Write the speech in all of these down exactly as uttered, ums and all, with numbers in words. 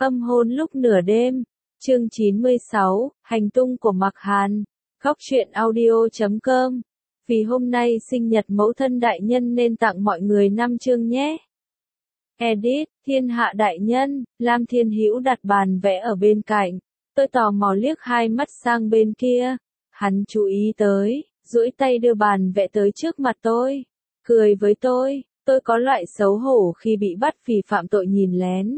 Âm hôn lúc nửa đêm, chương chín mươi sáu, hành tung của Mạc Hàn, Góc truyện audio chấm com. Vì hôm nay sinh nhật mẫu thân đại nhân nên tặng mọi người năm chương nhé. Edit, thiên hạ đại nhân, Lam Thiên Hữu đặt bàn vẽ ở bên cạnh. Tôi tò mò liếc hai mắt sang bên kia. Hắn chú ý tới, duỗi tay đưa bàn vẽ tới trước mặt tôi. Cười với tôi, tôi có loại xấu hổ khi bị bắt vì phạm tội nhìn lén.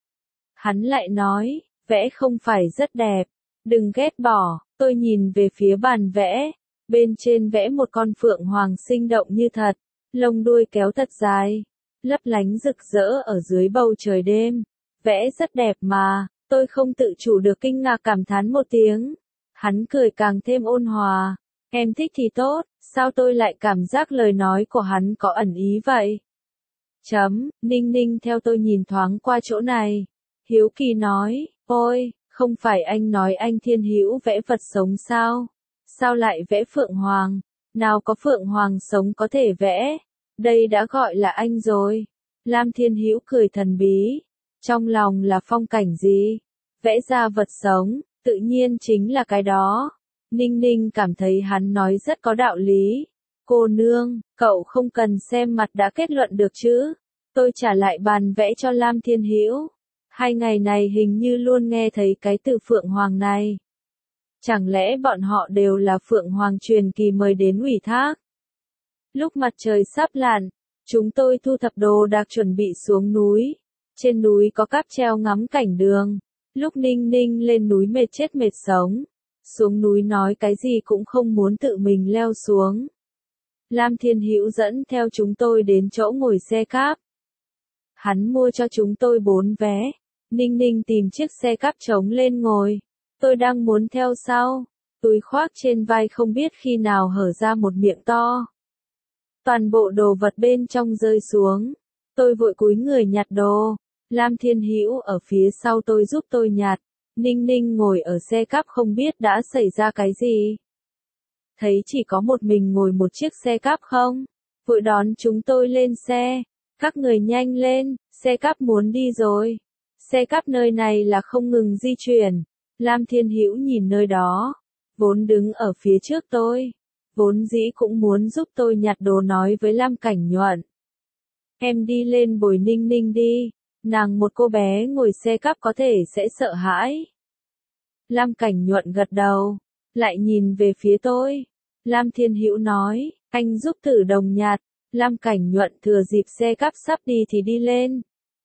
Hắn lại nói, vẽ không phải rất đẹp, đừng ghét bỏ. Tôi nhìn về phía bàn vẽ, bên trên vẽ một con phượng hoàng sinh động như thật, lông đuôi kéo thật dài, lấp lánh rực rỡ ở dưới bầu trời đêm. Vẽ rất đẹp mà, tôi không tự chủ được kinh ngạc cảm thán một tiếng. Hắn cười càng thêm ôn hòa, em thích thì tốt, sao tôi lại cảm giác lời nói của hắn có ẩn ý vậy? Chấm, Ninh Ninh theo tôi nhìn thoáng qua chỗ này. Hiếu kỳ nói, ôi, không phải anh nói anh Thiên Hữu vẽ vật sống sao? Sao lại vẽ phượng hoàng? Nào có phượng hoàng sống có thể vẽ? Đây đã gọi là anh rồi. Lam Thiên Hữu cười thần bí. Trong lòng là phong cảnh gì? Vẽ ra vật sống, tự nhiên chính là cái đó. Ninh Ninh cảm thấy hắn nói rất có đạo lý. Cô nương, cậu không cần xem mặt đã kết luận được chứ? Tôi trả lại bàn vẽ cho Lam Thiên Hữu. Hai ngày này hình như luôn nghe thấy cái từ Phượng Hoàng này. Chẳng lẽ bọn họ đều là Phượng Hoàng truyền kỳ mời đến ủy thác? Lúc mặt trời sắp lặn, chúng tôi thu thập đồ đạc chuẩn bị xuống núi. Trên núi có cáp treo ngắm cảnh đường. Lúc Ninh Ninh lên núi mệt chết mệt sống. Xuống núi nói cái gì cũng không muốn tự mình leo xuống. Lam Thiên Hữu dẫn theo chúng tôi đến chỗ ngồi xe cáp. Hắn mua cho chúng tôi bốn vé. Ninh Ninh tìm chiếc xe cáp trống lên ngồi. Tôi đang muốn theo sau. Túi khoác trên vai không biết khi nào hở ra một miệng to. Toàn bộ đồ vật bên trong rơi xuống. Tôi vội cúi người nhặt đồ. Lam Thiên Hữu ở phía sau tôi giúp tôi nhặt. Ninh Ninh ngồi ở xe cáp không biết đã xảy ra cái gì. Thấy chỉ có một mình ngồi một chiếc xe cáp không? Vội đón chúng tôi lên xe. Các người nhanh lên, xe cáp muốn đi rồi. Xe cáp nơi này là không ngừng di chuyển. Lam Thiên Hữu nhìn nơi đó. Vốn đứng ở phía trước tôi. Vốn dĩ cũng muốn giúp tôi nhặt đồ nói với Lam Cảnh Nhuận. Em đi lên bồi Ninh Ninh đi. Nàng một cô bé ngồi xe cáp có thể sẽ sợ hãi. Lam Cảnh Nhuận gật đầu. Lại nhìn về phía tôi. Lam Thiên Hữu nói, anh giúp Tử Đồng nhặt. Lam Cảnh Nhuận thừa dịp xe cáp sắp đi thì đi lên.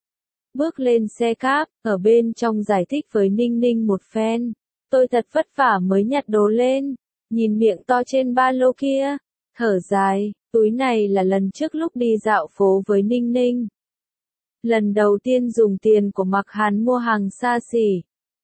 Bước lên xe cáp, ở bên trong giải thích với Ninh Ninh một phen. Tôi thật vất vả mới nhặt đồ lên. Nhìn miệng to trên ba lô kia. Thở dài, túi này là lần trước lúc đi dạo phố với Ninh Ninh. Lần đầu tiên dùng tiền của Mạc Hàn mua hàng xa xỉ.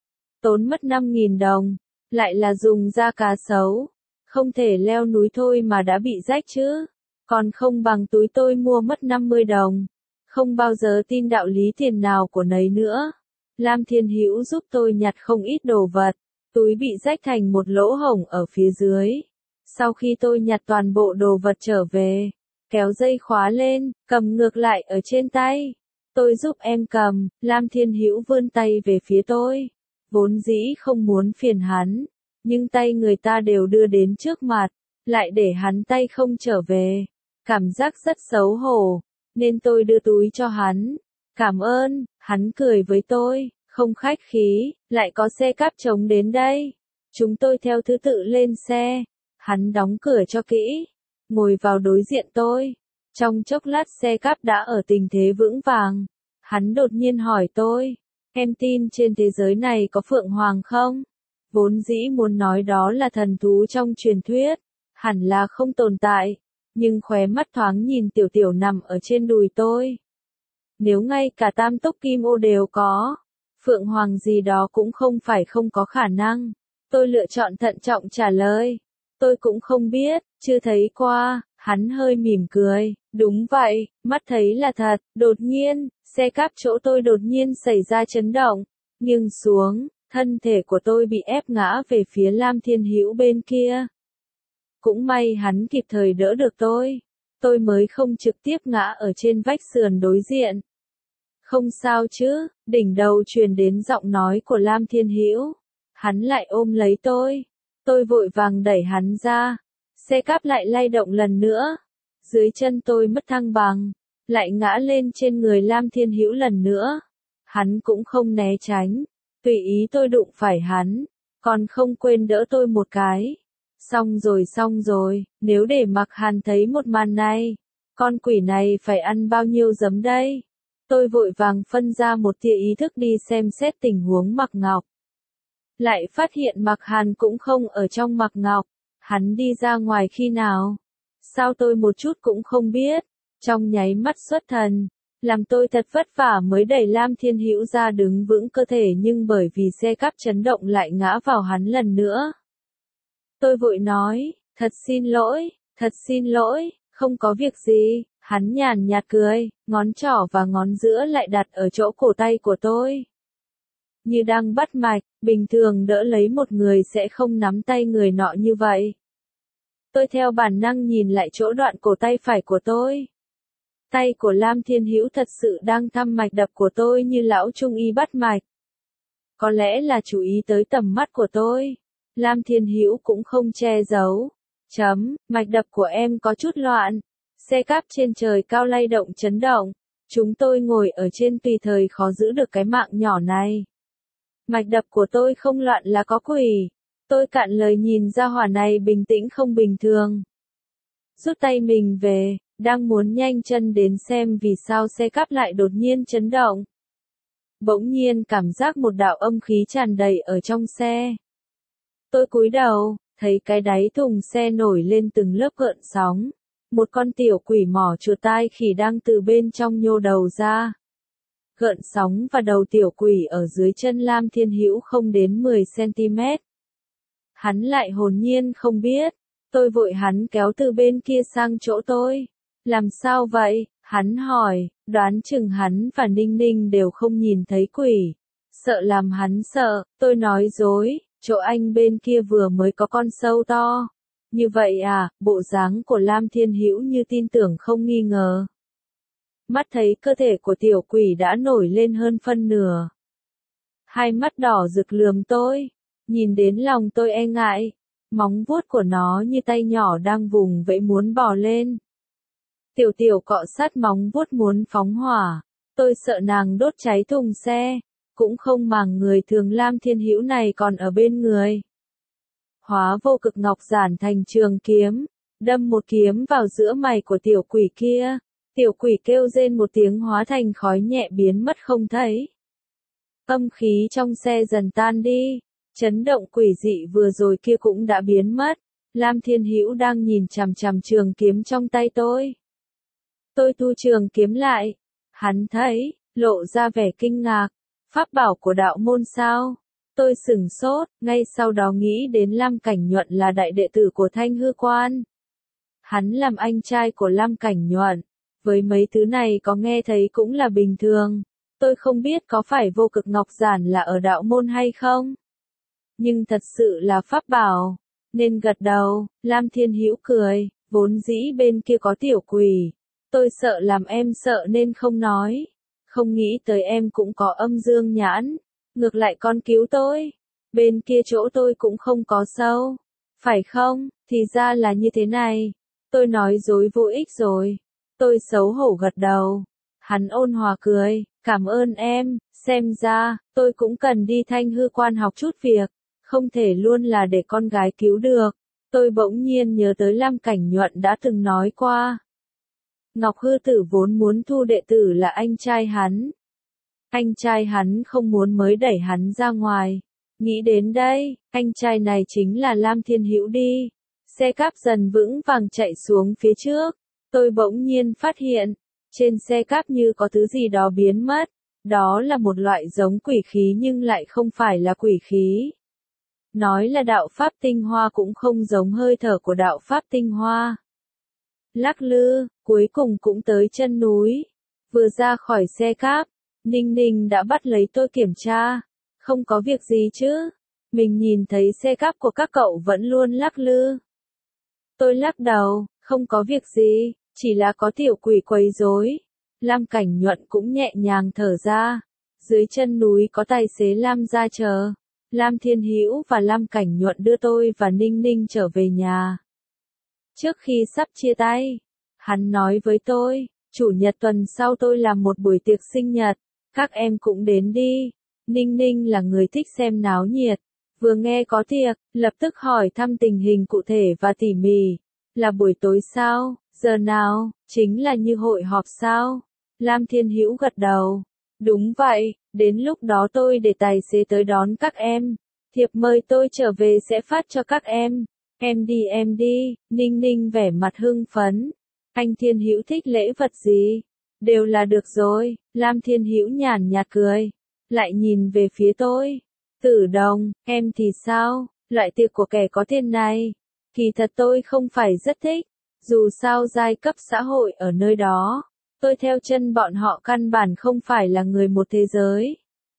Tốn mất năm nghìn đồng. Lại là dùng da cá sấu. Không thể leo núi thôi mà đã bị rách chứ. Còn không bằng túi tôi mua mất năm mươi đồng. Không bao giờ tin đạo lý tiền nào của nấy nữa. Lam Thiên Hữu giúp tôi nhặt không ít đồ vật. Túi bị rách thành một lỗ hổng ở phía dưới. Sau khi tôi nhặt toàn bộ đồ vật trở về, kéo dây khóa lên, cầm ngược lại ở trên tay. Tôi giúp em cầm. Lam Thiên Hữu vươn tay về phía tôi. Vốn dĩ không muốn phiền hắn. Nhưng tay người ta đều đưa đến trước mặt. Lại để hắn tay không trở về. Cảm giác rất xấu hổ. Nên tôi đưa túi cho hắn. Cảm ơn. Hắn cười với tôi. Không khách khí. Lại có xe cáp trống đến đây. Chúng tôi theo thứ tự lên xe. Hắn đóng cửa cho kỹ. Ngồi vào đối diện tôi. Trong chốc lát xe cáp đã ở tình thế vững vàng. Hắn đột nhiên hỏi tôi. Em tin trên thế giới này có Phượng Hoàng không? Vốn dĩ muốn nói đó là thần thú trong truyền thuyết. Hẳn là không tồn tại. Nhưng khóe mắt thoáng nhìn tiểu tiểu nằm ở trên đùi tôi. Nếu ngay cả tam túc kim ô đều có. Phượng Hoàng gì đó cũng không phải không có khả năng. Tôi lựa chọn thận trọng trả lời. Tôi cũng không biết, chưa thấy qua. Hắn hơi mỉm cười. Đúng vậy, mắt thấy là thật. Đột nhiên, xe cáp chỗ tôi đột nhiên xảy ra chấn động. Nghiêng xuống, thân thể của tôi bị ép ngã về phía Lam Thiên Hữu bên kia. Cũng may hắn kịp thời đỡ được tôi. Tôi mới không trực tiếp ngã ở trên vách sườn đối diện. Không sao chứ, đỉnh đầu truyền đến giọng nói của Lam Thiên Hữu. Hắn lại ôm lấy tôi. Tôi vội vàng đẩy hắn ra. Xe cáp lại lay động lần nữa. Dưới chân tôi mất thăng bằng, lại ngã lên trên người Lam Thiên Hữu lần nữa. Hắn cũng không né tránh, tùy ý tôi đụng phải hắn, còn không quên đỡ tôi một cái. Xong rồi xong rồi, nếu để Mạc Hàn thấy một màn này, con quỷ này phải ăn bao nhiêu giấm đây? Tôi vội vàng phân ra một tia ý thức đi xem xét tình huống Mạc Ngọc. Lại phát hiện Mạc Hàn cũng không ở trong Mạc Ngọc. Hắn đi ra ngoài khi nào? Sao tôi một chút cũng không biết? Trong nháy mắt xuất thần, làm tôi thật vất vả mới đẩy Lam Thiên Hữu ra đứng vững cơ thể, nhưng bởi vì xe cáp chấn động lại ngã vào hắn lần nữa. Tôi vội nói, thật xin lỗi, thật xin lỗi, không có việc gì. Hắn nhàn nhạt cười, ngón trỏ và ngón giữa lại đặt ở chỗ cổ tay của tôi. Như đang bắt mạch, bình thường đỡ lấy một người sẽ không nắm tay người nọ như vậy. Tôi theo bản năng nhìn lại chỗ đoạn cổ tay phải của tôi. Tay của Lam Thiên Hữu thật sự đang thăm mạch đập của tôi như lão trung y bắt mạch. Có lẽ là chú ý tới tầm mắt của tôi. Lam Thiên Hữu cũng không che giấu. Chấm, mạch đập của em có chút loạn. Xe cáp trên trời cao lay động chấn động. Chúng tôi ngồi ở trên tùy thời khó giữ được cái mạng nhỏ này. Mạch đập của tôi không loạn là có quỷ. Tôi cạn lời nhìn ra hỏa này bình tĩnh không bình thường. Rút tay mình về, đang muốn nhanh chân đến xem vì sao xe cáp lại đột nhiên chấn động. Bỗng nhiên cảm giác một đạo âm khí tràn đầy ở trong xe. Tôi cúi đầu, thấy cái đáy thùng xe nổi lên từng lớp gợn sóng. Một con tiểu quỷ mỏ chuột tai khỉ đang từ bên trong nhô đầu ra. Gợn sóng và đầu tiểu quỷ ở dưới chân Lam Thiên Hữu không đến mười xăng-ti-mét. Hắn lại hồn nhiên không biết. Tôi vội hắn kéo từ bên kia sang chỗ tôi. Làm sao vậy? Hắn hỏi, đoán chừng hắn và Ninh Ninh đều không nhìn thấy quỷ. Sợ làm hắn sợ, tôi nói dối, chỗ anh bên kia vừa mới có con sâu to. Như vậy à, bộ dáng của Lam Thiên Hữu như tin tưởng không nghi ngờ. Mắt thấy cơ thể của tiểu quỷ đã nổi lên hơn phân nửa. Hai mắt đỏ rực lườm tôi, nhìn đến lòng tôi e ngại. Móng vuốt của nó như tay nhỏ đang vùng vẫy muốn bò lên. Tiểu tiểu cọ sát móng vuốt muốn phóng hỏa. Tôi sợ nàng đốt cháy thùng xe. Cũng không màng người thường Lam Thiên Hữu này còn ở bên người. Hóa vô cực ngọc giản thành trường kiếm. Đâm một kiếm vào giữa mày của tiểu quỷ kia. Tiểu quỷ kêu rên một tiếng hóa thành khói nhẹ biến mất không thấy. Âm khí trong xe dần tan đi. Chấn động quỷ dị vừa rồi kia cũng đã biến mất. Lam Thiên Hữu đang nhìn chằm chằm trường kiếm trong tay tôi. Tôi thu trường kiếm lại. Hắn thấy, lộ ra vẻ kinh ngạc. Pháp bảo của đạo môn sao? Tôi sửng sốt, ngay sau đó nghĩ đến Lam Cảnh Nhuận là đại đệ tử của Thanh Hư Quan. Hắn làm anh trai của Lam Cảnh Nhuận. Với mấy thứ này có nghe thấy cũng là bình thường. Tôi không biết có phải vô cực ngọc giản là ở đạo môn hay không. Nhưng thật sự là pháp bảo. Nên gật đầu, Lam Thiên Hữu cười, vốn dĩ bên kia có tiểu quỷ. Tôi sợ làm em sợ nên không nói. Không nghĩ tới em cũng có âm dương nhãn. Ngược lại con cứu tôi. Bên kia chỗ tôi cũng không có sâu. Phải không? Thì ra là như thế này. Tôi nói dối vô ích rồi. Tôi xấu hổ gật đầu. Hắn ôn hòa cười, cảm ơn em, xem ra, tôi cũng cần đi Thanh Hư Quan học chút việc. Không thể luôn là để con gái cứu được. Tôi bỗng nhiên nhớ tới Lam Cảnh Nhuận đã từng nói qua. Ngọc Hư Tử vốn muốn thu đệ tử là anh trai hắn. Anh trai hắn không muốn mới đẩy hắn ra ngoài. Nghĩ đến đây, anh trai này chính là Lam Thiên Hữu đi. Xe cáp dần vững vàng chạy xuống phía trước. Tôi bỗng nhiên phát hiện, trên xe cáp như có thứ gì đó biến mất. Đó là một loại giống quỷ khí nhưng lại không phải là quỷ khí. Nói là đạo pháp tinh hoa cũng không giống hơi thở của đạo pháp tinh hoa. Lắc lư, cuối cùng cũng tới chân núi. Vừa ra khỏi xe cáp, Ninh Ninh đã bắt lấy tôi kiểm tra. Không có việc gì chứ? Mình nhìn thấy xe cáp của các cậu vẫn luôn lắc lư. Tôi lắc đầu, không có việc gì, chỉ là có tiểu quỷ quấy rối. Lam Cảnh Nhuận cũng nhẹ nhàng thở ra. Dưới chân núi có tài xế Lam ra chờ. Lam Thiên Hữu và Lam Cảnh Nhuận đưa tôi và Ninh Ninh trở về nhà. Trước khi sắp chia tay, hắn nói với tôi, chủ nhật tuần sau tôi làm một buổi tiệc sinh nhật, các em cũng đến đi. Ninh Ninh là người thích xem náo nhiệt, vừa nghe có tiệc, lập tức hỏi thăm tình hình cụ thể và tỉ mỉ. Là buổi tối sao, giờ nào, chính là như hội họp sao? Lam Thiên Hữu gật đầu. Đúng vậy, đến lúc đó tôi để tài xế tới đón các em. Thiệp mời tôi trở về sẽ phát cho các em. Em đi em đi, Ninh Ninh vẻ mặt hưng phấn. Anh Thiên Hữu thích lễ vật gì? Đều là được rồi, Lam Thiên Hữu nhàn nhạt cười. Lại nhìn về phía tôi. Tử Đồng, em thì sao? Loại tiệc của kẻ có tiền này. Kỳ thật tôi không phải rất thích. Dù sao giai cấp xã hội ở nơi đó. Tôi theo chân bọn họ căn bản không phải là người một thế giới.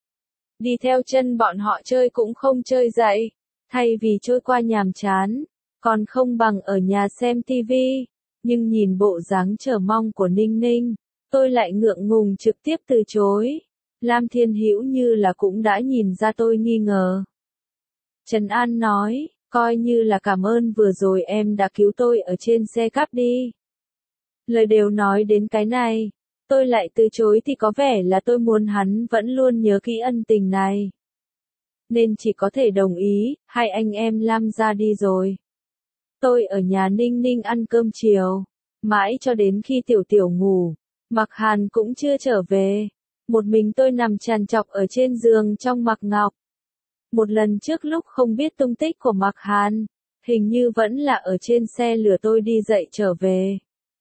Đi theo chân bọn họ chơi cũng không chơi dậy. Thay vì trôi qua nhàm chán, còn không bằng ở nhà xem tivi. Nhưng nhìn bộ dáng chờ mong của Ninh Ninh, tôi lại ngượng ngùng trực tiếp từ chối. Lam Thiên Hữu như là cũng đã nhìn ra tôi nghi ngờ. Trần An nói, coi như là cảm ơn vừa rồi em đã cứu tôi ở trên xe cắp đi. Lời đều nói đến cái này, tôi lại từ chối thì có vẻ là tôi muốn hắn vẫn luôn nhớ kỹ ân tình này. Nên chỉ có thể đồng ý, hai anh em Lam ra đi rồi. Tôi ở nhà Ninh Ninh ăn cơm chiều, mãi cho đến khi Tiểu Tiểu ngủ, Mặc Hàn cũng chưa trở về. Một mình tôi nằm trằn trọc ở trên giường trong Mặc Ngọc. Một lần trước lúc không biết tung tích của Mặc Hàn, hình như vẫn là ở trên xe lửa tôi đi dậy trở về.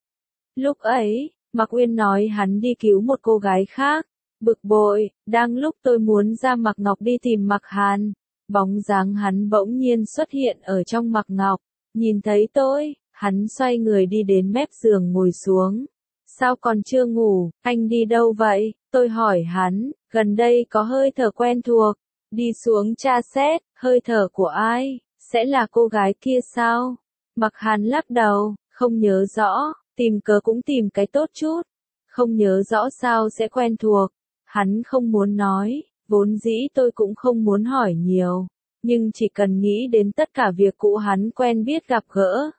Lúc ấy, Mạc Uyên nói hắn đi cứu một cô gái khác, bực bội, đang lúc tôi muốn ra Mạc Ngọc đi tìm Mạc Hàn, bóng dáng hắn bỗng nhiên xuất hiện ở trong Mạc Ngọc, nhìn thấy tôi, hắn xoay người đi đến mép giường ngồi xuống. Sao còn chưa ngủ, anh đi đâu vậy? Tôi hỏi hắn, gần đây có hơi thở quen thuộc, đi xuống tra xét, hơi thở của ai, sẽ là cô gái kia sao? Mạc Hàn lắc đầu, không nhớ rõ. Tìm cớ cũng tìm cái tốt chút. Không nhớ rõ sao sẽ quen thuộc. Hắn không muốn nói, vốn dĩ tôi cũng không muốn hỏi nhiều. Nhưng chỉ cần nghĩ đến tất cả việc cũ hắn quen biết gặp gỡ.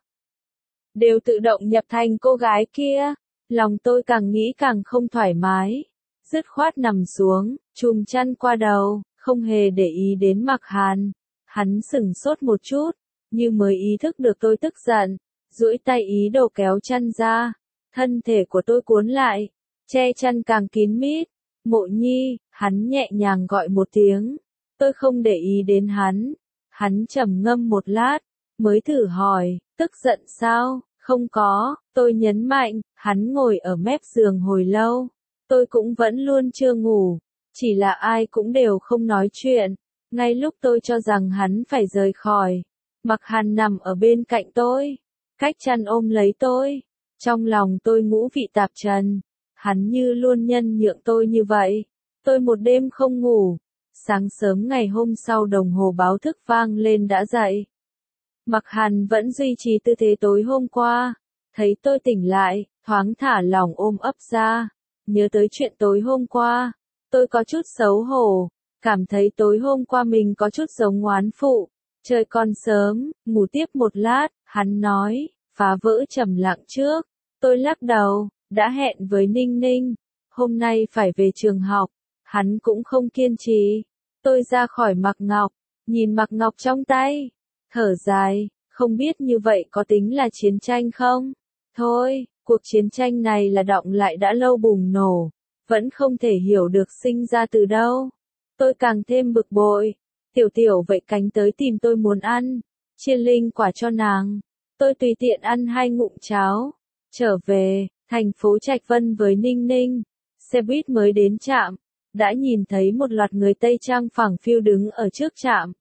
Đều tự động nhập thành cô gái kia. Lòng tôi càng nghĩ càng không thoải mái. Dứt khoát nằm xuống, chùm chăn qua đầu, không hề để ý đến Mạc Hàn. Hắn sửng sốt một chút, như mới ý thức được tôi tức giận. Duỗi tay ý đồ kéo chăn ra, thân thể của tôi cuốn lại, che chăn càng kín mít. Mộ Nhi, hắn nhẹ nhàng gọi một tiếng, tôi không để ý đến hắn. Hắn trầm ngâm một lát, mới thử hỏi, tức giận sao? Không có, tôi nhấn mạnh. Hắn ngồi ở mép giường hồi lâu, tôi cũng vẫn luôn chưa ngủ, chỉ là ai cũng đều không nói chuyện. Ngay lúc tôi cho rằng hắn phải rời khỏi, Mạc Hàn nằm ở bên cạnh tôi, cách chăn ôm lấy tôi. Trong lòng tôi ngũ vị tạp trần. Hắn như luôn nhân nhượng tôi như vậy. Tôi một đêm không ngủ. Sáng sớm ngày hôm sau đồng hồ báo thức vang lên đã dậy. Mạc Hàn vẫn duy trì tư thế tối hôm qua. Thấy tôi tỉnh lại, thoáng thả lỏng ôm ấp ra. Nhớ tới chuyện tối hôm qua. Tôi có chút xấu hổ. Cảm thấy tối hôm qua mình có chút giống ngoán phụ. Trời còn sớm, ngủ tiếp một lát. Hắn nói, phá vỡ trầm lặng trước. Tôi lắc đầu, đã hẹn với Ninh Ninh. Hôm nay phải về trường học. Hắn cũng không kiên trì. Tôi ra khỏi Mạc Ngọc, nhìn Mạc Ngọc trong tay. Thở dài, không biết như vậy có tính là chiến tranh không? Thôi, cuộc chiến tranh này là đọng lại đã lâu bùng nổ. Vẫn không thể hiểu được sinh ra từ đâu. Tôi càng thêm bực bội. Tiểu Tiểu vậy cánh tới tìm tôi muốn ăn. Chia linh quả cho nàng. Tôi tùy tiện ăn hai ngụm cháo. Trở về, thành phố Trạch Vân với Ninh Ninh. Xe buýt mới đến trạm. Đã nhìn thấy một loạt người Tây Trang phẳng phiu đứng ở trước trạm.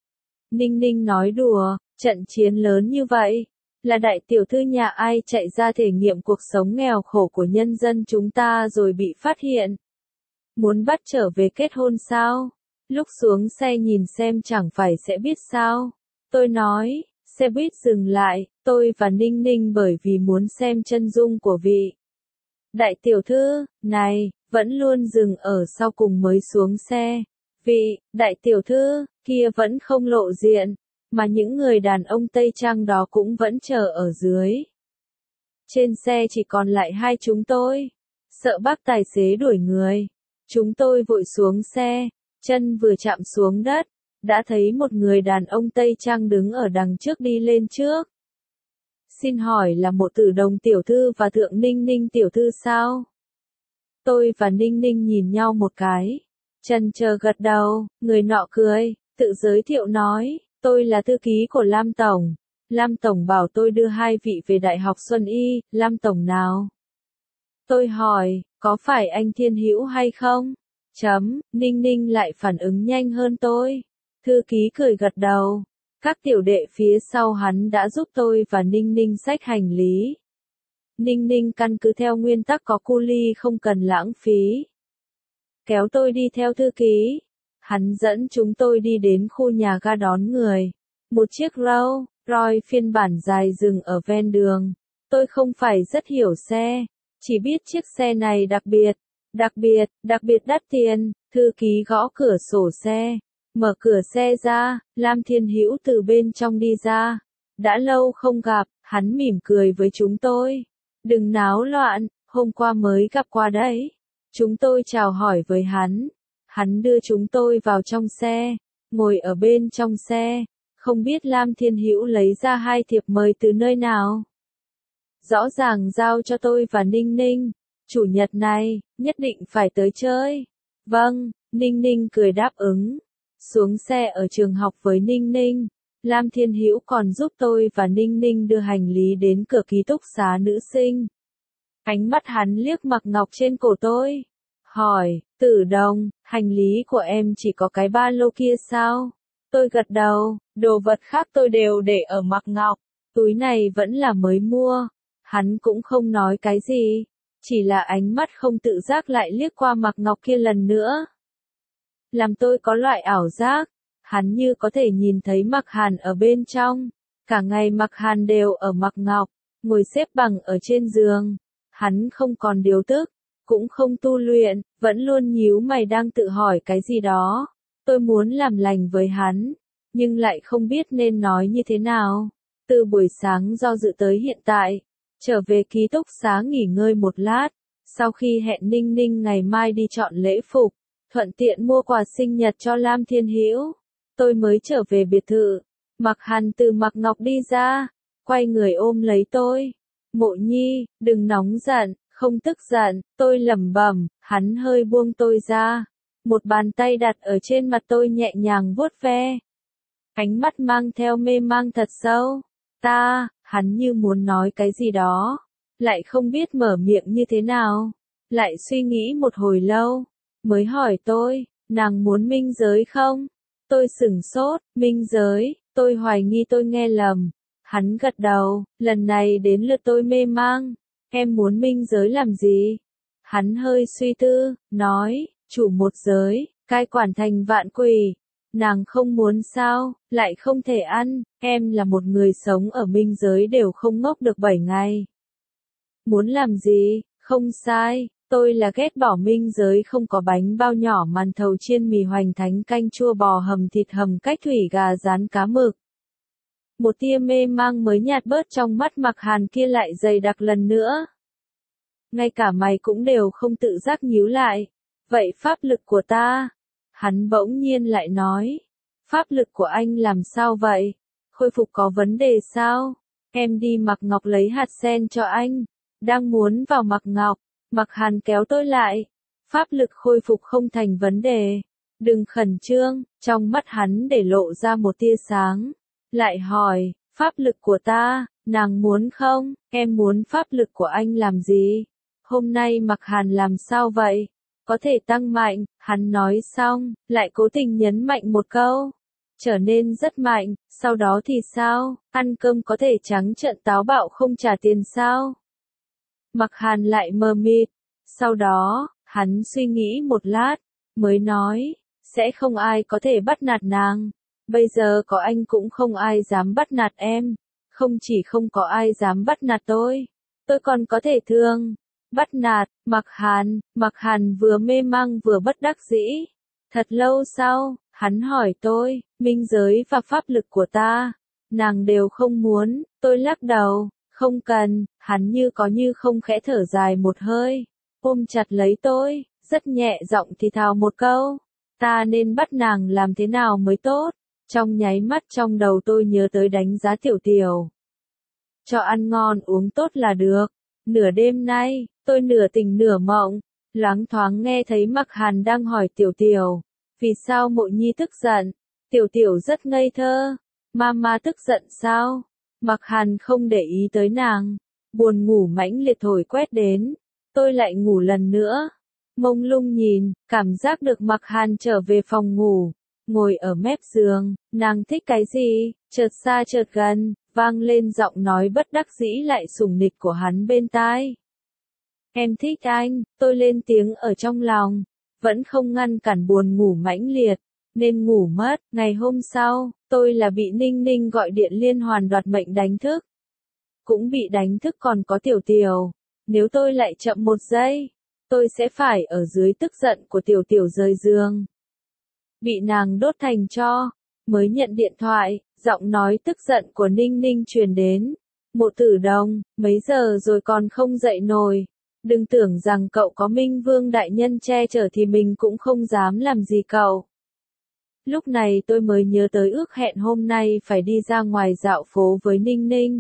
Ninh Ninh nói đùa, trận chiến lớn như vậy. Là đại tiểu thư nhà ai chạy ra thể nghiệm cuộc sống nghèo khổ của nhân dân chúng ta rồi bị phát hiện. Muốn bắt trở về kết hôn sao? Lúc xuống xe nhìn xem chẳng phải sẽ biết sao? Tôi nói. Xe buýt dừng lại, tôi và Ninh Ninh bởi vì muốn xem chân dung của vị Đại tiểu thư, này, vẫn luôn dừng ở sau cùng mới xuống xe. Vị, đại tiểu thư, kia vẫn không lộ diện, mà những người đàn ông Tây Trang đó cũng vẫn chờ ở dưới. Trên xe chỉ còn lại hai chúng tôi. Sợ bác tài xế đuổi người. Chúng tôi vội xuống xe, chân vừa chạm xuống đất, đã thấy một người đàn ông Tây Trang đứng ở đằng trước đi lên trước. Xin hỏi là một Tử Đồng tiểu thư và Thượng Ninh Ninh tiểu thư sao? Tôi và Ninh Ninh nhìn nhau một cái. Chần chờ gật đầu, người nọ cười, tự giới thiệu nói, tôi là thư ký của Lam Tổng. Lam Tổng bảo tôi đưa hai vị về Đại học Xuân Y, Lam Tổng nào? Tôi hỏi, có phải anh Thiên Hữu hay không? Chấm, Ninh Ninh lại phản ứng nhanh hơn tôi. Thư ký cười gật đầu. Các tiểu đệ phía sau hắn đã giúp tôi và Ninh Ninh xách hành lý. Ninh Ninh căn cứ theo nguyên tắc có cu ly không cần lãng phí. Kéo tôi đi theo thư ký. Hắn dẫn chúng tôi đi đến khu nhà ga đón người. Một chiếc Rolls Royce phiên bản dài dừng ở ven đường. Tôi không phải rất hiểu xe, chỉ biết chiếc xe này đặc biệt, đặc biệt, đặc biệt đắt tiền. Thư ký gõ cửa sổ xe, mở cửa xe ra, Lam Thiên Hữu từ bên trong đi ra. Đã lâu không gặp, hắn mỉm cười với chúng tôi. Đừng náo loạn, hôm qua mới gặp qua đấy. Chúng tôi chào hỏi với hắn. Hắn đưa chúng tôi vào trong xe, ngồi ở bên trong xe. Không biết Lam Thiên Hữu lấy ra hai thiệp mời từ nơi nào. Rõ ràng giao cho tôi và Ninh Ninh. Chủ nhật này, nhất định phải tới chơi. Vâng, Ninh Ninh cười đáp ứng. Xuống xe ở trường học với Ninh Ninh. Lam Thiên Hữu còn giúp tôi và Ninh Ninh đưa hành lý đến cửa ký túc xá nữ sinh. Ánh mắt hắn liếc Mặc Ngọc trên cổ tôi. Hỏi, Tử Đồng, hành lý của em chỉ có cái ba lô kia sao? Tôi gật đầu, đồ vật khác tôi đều để ở Mặc Ngọc. Túi này vẫn là mới mua. Hắn cũng không nói cái gì. Chỉ là ánh mắt không tự giác lại liếc qua Mặc Ngọc kia lần nữa. Làm tôi có loại ảo giác. Hắn như có thể nhìn thấy Mặc Hàn ở bên trong. Cả ngày Mặc Hàn đều ở Mặc Ngọc, ngồi xếp bằng ở trên giường. Hắn không còn điều tức, cũng không tu luyện, vẫn luôn nhíu mày đang tự hỏi cái gì đó. Tôi muốn làm lành với hắn, nhưng lại không biết nên nói như thế nào. Từ buổi sáng do dự tới hiện tại, trở về ký túc xá nghỉ ngơi một lát. Sau khi hẹn Ninh Ninh ngày mai đi chọn lễ phục, thuận tiện mua quà sinh nhật cho Lam Thiên Hữu, tôi mới trở về biệt thự. Mặc Hàn từ Mặc Ngọc đi ra, quay người ôm lấy tôi. Mộ Nhi, đừng nóng giận, không tức giận, tôi lẩm bẩm. Hắn hơi buông tôi ra, một bàn tay đặt ở trên mặt tôi nhẹ nhàng vuốt ve. Ánh mắt mang theo mê mang thật sâu. Ta, hắn như muốn nói cái gì đó, lại không biết mở miệng như thế nào. Lại suy nghĩ một hồi lâu, mới hỏi tôi, nàng muốn minh giới không? Tôi sửng sốt, minh giới, tôi hoài nghi tôi nghe lầm. Hắn gật đầu, lần này đến lượt tôi mê mang. Em muốn minh giới làm gì? Hắn hơi suy tư, nói, chủ một giới, cai quản thành vạn quỷ. Nàng không muốn sao, lại không thể ăn, em là một người sống ở minh giới đều không ngốc được bảy ngày. Muốn làm gì? Không sai, tôi là ghét bỏ minh giới không có bánh bao nhỏ màn thầu chiên mì hoành thánh canh chua bò hầm thịt hầm cách thủy gà rán cá mực. Một tia mê mang mới nhạt bớt trong mắt Mặc Hàn kia lại dày đặc lần nữa. Ngay cả mày cũng đều không tự giác nhíu lại. Vậy pháp lực của ta? Hắn bỗng nhiên lại nói. Pháp lực của anh làm sao vậy? Khôi phục có vấn đề sao? Em đi Mặc Ngọc lấy hạt sen cho anh. Đang muốn vào Mặc Ngọc, Mặc Hàn kéo tôi lại. Pháp lực khôi phục không thành vấn đề. Đừng khẩn trương, trong mắt hắn để lộ ra một tia sáng. Lại hỏi, pháp lực của ta, nàng muốn không? Em muốn pháp lực của anh làm gì? Hôm nay Mặc Hàn làm sao vậy? Có thể tăng mạnh, hắn nói xong, lại cố tình nhấn mạnh một câu. Trở nên rất mạnh, sau đó thì sao? Ăn cơm có thể trắng trợn táo bạo không trả tiền sao? Mặc Hàn lại mờ mịt. Sau đó, hắn suy nghĩ một lát, mới nói, sẽ không ai có thể bắt nạt nàng. Bây giờ có anh cũng không ai dám bắt nạt em. Không chỉ không có ai dám bắt nạt tôi, tôi còn có thể thương. bắt nạt, Mặc Hàn, Mặc Hàn vừa mê mang vừa bất đắc dĩ. Thật lâu sau, hắn hỏi tôi, minh giới và pháp lực của ta, nàng đều không muốn, tôi lắc đầu, không cần, hắn như có như không khẽ thở dài một hơi, ôm chặt lấy tôi, rất nhẹ giọng thì thào một câu, ta nên bắt nàng làm thế nào mới tốt, trong nháy mắt trong đầu tôi nhớ tới đánh giá Tiểu Tiểu. Cho ăn ngon uống tốt là được, nửa đêm nay, tôi nửa tỉnh nửa mộng, loáng thoáng nghe thấy Mặc Hàn đang hỏi Tiểu Tiểu, vì sao Mộ Nhi tức giận, Tiểu Tiểu rất ngây thơ, mama tức giận sao, Mặc Hàn không để ý tới nàng, buồn ngủ mãnh liệt thổi quét đến, tôi lại ngủ lần nữa, mông lung nhìn, cảm giác được Mặc Hàn trở về phòng ngủ, ngồi ở mép giường, nàng thích cái gì, chợt xa chợt gần, vang lên giọng nói bất đắc dĩ lại sủng nịch của hắn bên tai. Em thích anh, tôi lên tiếng ở trong lòng, vẫn không ngăn cản buồn ngủ mãnh liệt, nên ngủ mất. Ngày hôm sau, tôi là bị Ninh Ninh gọi điện liên hoàn đoạt mệnh đánh thức. Cũng bị đánh thức còn có Tiểu Tiểu, nếu tôi lại chậm một giây, tôi sẽ phải ở dưới tức giận của Tiểu Tiểu rời giường. Bị nàng đốt thành tro, mới nhận điện thoại, giọng nói tức giận của Ninh Ninh truyền đến. Mộ Tử Đồng, mấy giờ rồi còn không dậy nổi. Đừng tưởng rằng cậu có Minh Vương đại nhân che chở thì mình cũng không dám làm gì cậu. Lúc này tôi mới nhớ tới ước hẹn hôm nay phải đi ra ngoài dạo phố với Ninh Ninh.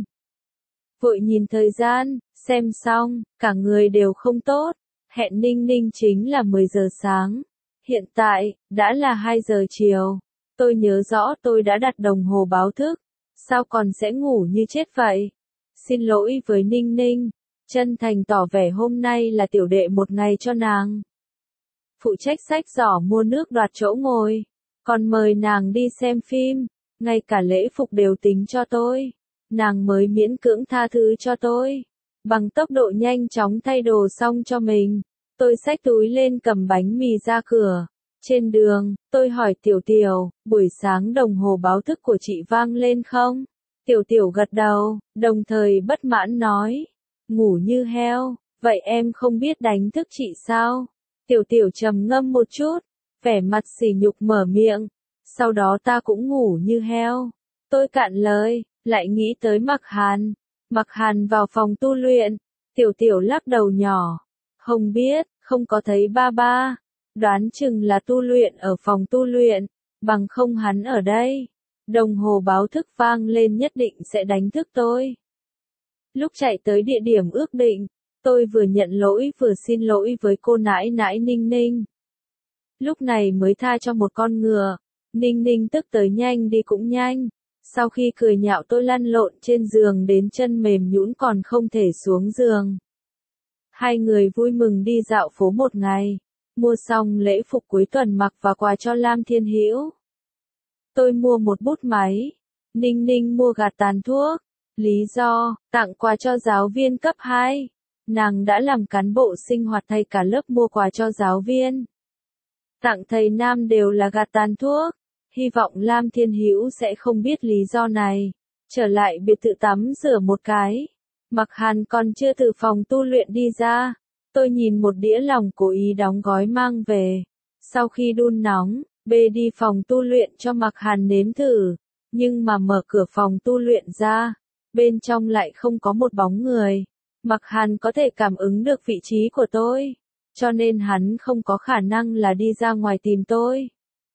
Vội nhìn thời gian, xem xong, cả người đều không tốt. Hẹn Ninh Ninh chính là mười giờ sáng. Hiện tại, đã là hai giờ chiều. Tôi nhớ rõ tôi đã đặt đồng hồ báo thức. Sao còn sẽ ngủ như chết vậy? Xin lỗi với Ninh Ninh. Chân thành tỏ vẻ hôm nay là tiểu đệ một ngày cho nàng. Phụ trách xách giỏ mua nước đoạt chỗ ngồi. Còn mời nàng đi xem phim. Ngay cả lễ phục đều tính cho tôi. Nàng mới miễn cưỡng tha thứ cho tôi. Bằng tốc độ nhanh chóng thay đồ xong cho mình. Tôi xách túi lên cầm bánh mì ra cửa. Trên đường, tôi hỏi Tiểu Tiểu, buổi sáng đồng hồ báo thức của chị vang lên không? Tiểu Tiểu gật đầu, đồng thời bất mãn nói. Ngủ như heo, vậy em không biết đánh thức chị sao? Tiểu Tiểu trầm ngâm một chút, vẻ mặt sỉ nhục mở miệng. Sau đó ta cũng ngủ như heo. Tôi cạn lời, lại nghĩ tới Mặc Hàn. Mặc Hàn vào phòng tu luyện. Tiểu Tiểu lắc đầu nhỏ. Không biết, không có thấy ba ba. Đoán chừng là tu luyện ở phòng tu luyện. Bằng không hắn ở đây. Đồng hồ báo thức vang lên nhất định sẽ đánh thức tôi. Lúc chạy tới địa điểm ước định, tôi vừa nhận lỗi vừa xin lỗi với cô nãi nãi Ninh Ninh. Lúc này mới tha cho một con ngựa, Ninh Ninh tức tới nhanh đi cũng nhanh. Sau khi cười nhạo tôi lăn lộn trên giường đến chân mềm nhũn còn không thể xuống giường. Hai người vui mừng đi dạo phố một ngày, mua xong lễ phục cuối tuần mặc và quà cho Lam Thiên Hữu. Tôi mua một bút máy, Ninh Ninh mua gạt tàn thuốc. Lý do, tặng quà cho giáo viên cấp hai. Nàng đã làm cán bộ sinh hoạt thay cả lớp mua quà cho giáo viên. Tặng thầy nam đều là gạt tàn thuốc. Hy vọng Lam Thiên Hữu sẽ không biết lý do này. Trở lại biệt thự tắm rửa một cái. Mặc Hàn còn chưa từ phòng tu luyện đi ra. Tôi nhìn một đĩa lòng cố ý đóng gói mang về. Sau khi đun nóng, bê đi phòng tu luyện cho Mặc Hàn nếm thử. Nhưng mà mở cửa phòng tu luyện ra. Bên trong lại không có một bóng người. Mặc Hàn có thể cảm ứng được vị trí của tôi. Cho nên hắn không có khả năng là đi ra ngoài tìm tôi.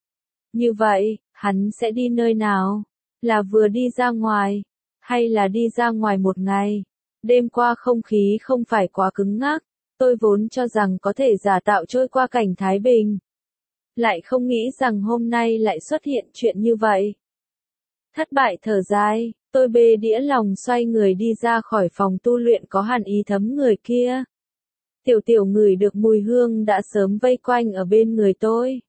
Như vậy, hắn sẽ đi nơi nào? Là vừa đi ra ngoài? Hay là đi ra ngoài một ngày? Đêm qua không khí không phải quá cứng ngắc. Tôi vốn cho rằng có thể giả tạo trôi qua cảnh Thái Bình. Lại không nghĩ rằng hôm nay lại xuất hiện chuyện như vậy. Thất bại thở dài. Tôi bê đĩa lòng xoay người đi ra khỏi phòng tu luyện có hàn ý thấm người kia. Tiểu Tiểu ngửi được mùi hương đã sớm vây quanh ở bên người tôi.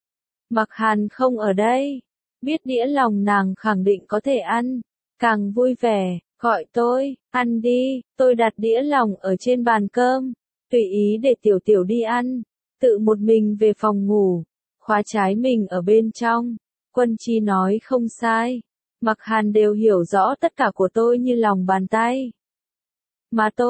Mặc Hàn không ở đây. Biết đĩa lòng nàng khẳng định có thể ăn. Càng vui vẻ, gọi tôi, ăn đi, tôi đặt đĩa lòng ở trên bàn cơm. Tùy ý để Tiểu Tiểu đi ăn. Tự một mình về phòng ngủ. Khóa trái mình ở bên trong. Quân Chi nói không sai. Mặc Hàn đều hiểu rõ tất cả của tôi như lòng bàn tay. Mà tôi,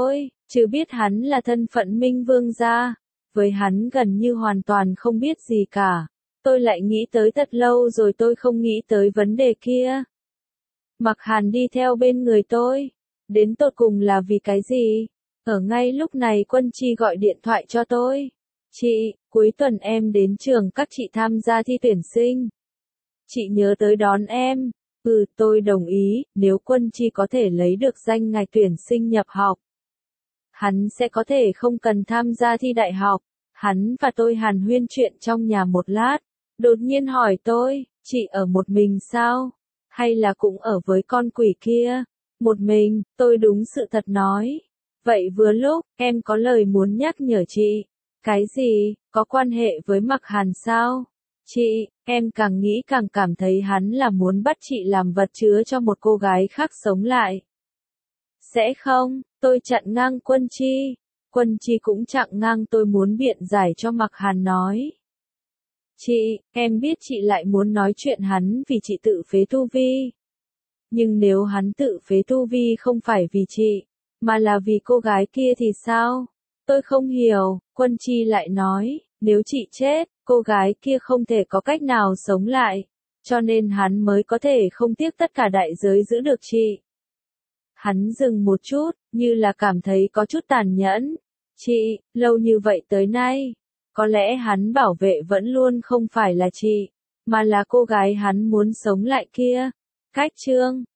chứ biết hắn là thân phận Minh Vương gia, với hắn gần như hoàn toàn không biết gì cả. Tôi lại nghĩ tới thật lâu rồi tôi không nghĩ tới vấn đề kia. Mặc Hàn đi theo bên người tôi, đến tột cùng là vì cái gì? Ở ngay lúc này Quân Chi gọi điện thoại cho tôi. Chị, cuối tuần em đến trường các chị tham gia thi tuyển sinh. Chị nhớ tới đón em. Ừ, tôi đồng ý, nếu Quân Chi có thể lấy được danh ngạch tuyển sinh nhập học. Hắn sẽ có thể không cần tham gia thi đại học. Hắn và tôi hàn huyên chuyện trong nhà một lát. Đột nhiên hỏi tôi, chị ở một mình sao? Hay là cũng ở với con quỷ kia? Một mình, tôi đúng sự thật nói. Vậy vừa lúc, em có lời muốn nhắc nhở chị. Cái gì, có quan hệ với Mặc Hàn sao? Chị, em càng nghĩ càng cảm thấy hắn là muốn bắt chị làm vật chứa cho một cô gái khác sống lại. Sẽ không, tôi chặn ngang Quân Chi. Quân Chi cũng chặn ngang tôi muốn biện giải cho Mặc Hàn nói. Chị, em biết chị lại muốn nói chuyện hắn vì chị tự phế tu vi. Nhưng nếu hắn tự phế tu vi không phải vì chị, mà là vì cô gái kia thì sao? Tôi không hiểu, Quân Chi lại nói, nếu chị chết, cô gái kia không thể có cách nào sống lại, cho nên hắn mới có thể không tiếc tất cả đại giới giữ được chị. Hắn dừng một chút, như là cảm thấy có chút tàn nhẫn. Chị, lâu như vậy tới nay, có lẽ hắn bảo vệ vẫn luôn không phải là chị, mà là cô gái hắn muốn sống lại kia. Cách chương